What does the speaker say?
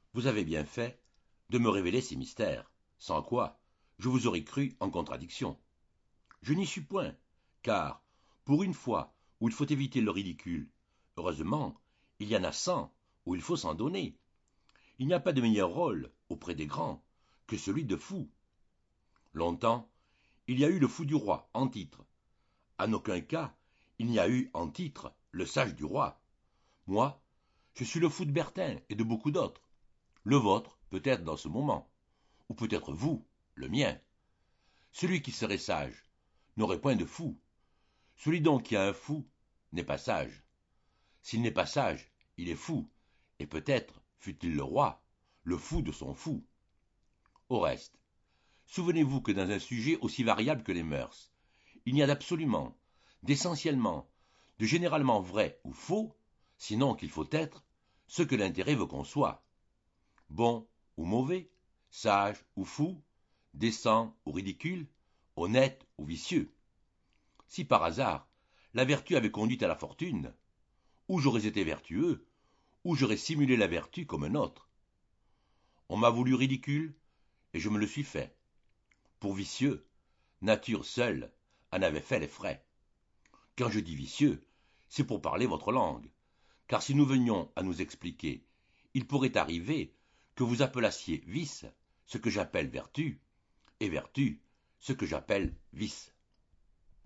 Vous avez bien fait de me révéler ces mystères, sans quoi je vous aurais cru en contradiction. Je n'y suis point, car, pour une fois où il faut éviter le ridicule, heureusement, il y en a 100 où il faut s'en donner. Il n'y a pas de meilleur rôle, auprès des grands, que celui de fou. Longtemps, il y a eu le fou du roi, en titre. En aucun cas, il n'y a eu, en titre, le sage du roi. Moi, je suis le fou de Bertin et de beaucoup d'autres. Le vôtre, peut-être dans ce moment, ou peut-être vous, le mien. Celui qui serait sage n'aurait point de fou. Celui donc qui a un fou n'est pas sage. S'il n'est pas sage, il est fou, et peut-être fut-il le roi, le fou de son fou. Au reste, souvenez-vous que dans un sujet aussi variable que les mœurs, il n'y a d'absolument, d'essentiellement, de généralement vrai ou faux, sinon qu'il faut être ce que l'intérêt veut qu'on soit. Bon ou mauvais, sage ou fou, décent ou ridicule, honnête ou vicieux. Si par hasard la vertu avait conduit à la fortune, ou j'aurais été vertueux, ou j'aurais simulé la vertu comme un autre. On m'a voulu ridicule, et je me le suis fait. Pour vicieux, nature seule en avait fait les frais. Quand je dis vicieux, c'est pour parler votre langue, car si nous venions à nous expliquer, il pourrait arriver que vous appelassiez vice ce que j'appelle vertu, et vertu ce que j'appelle vice.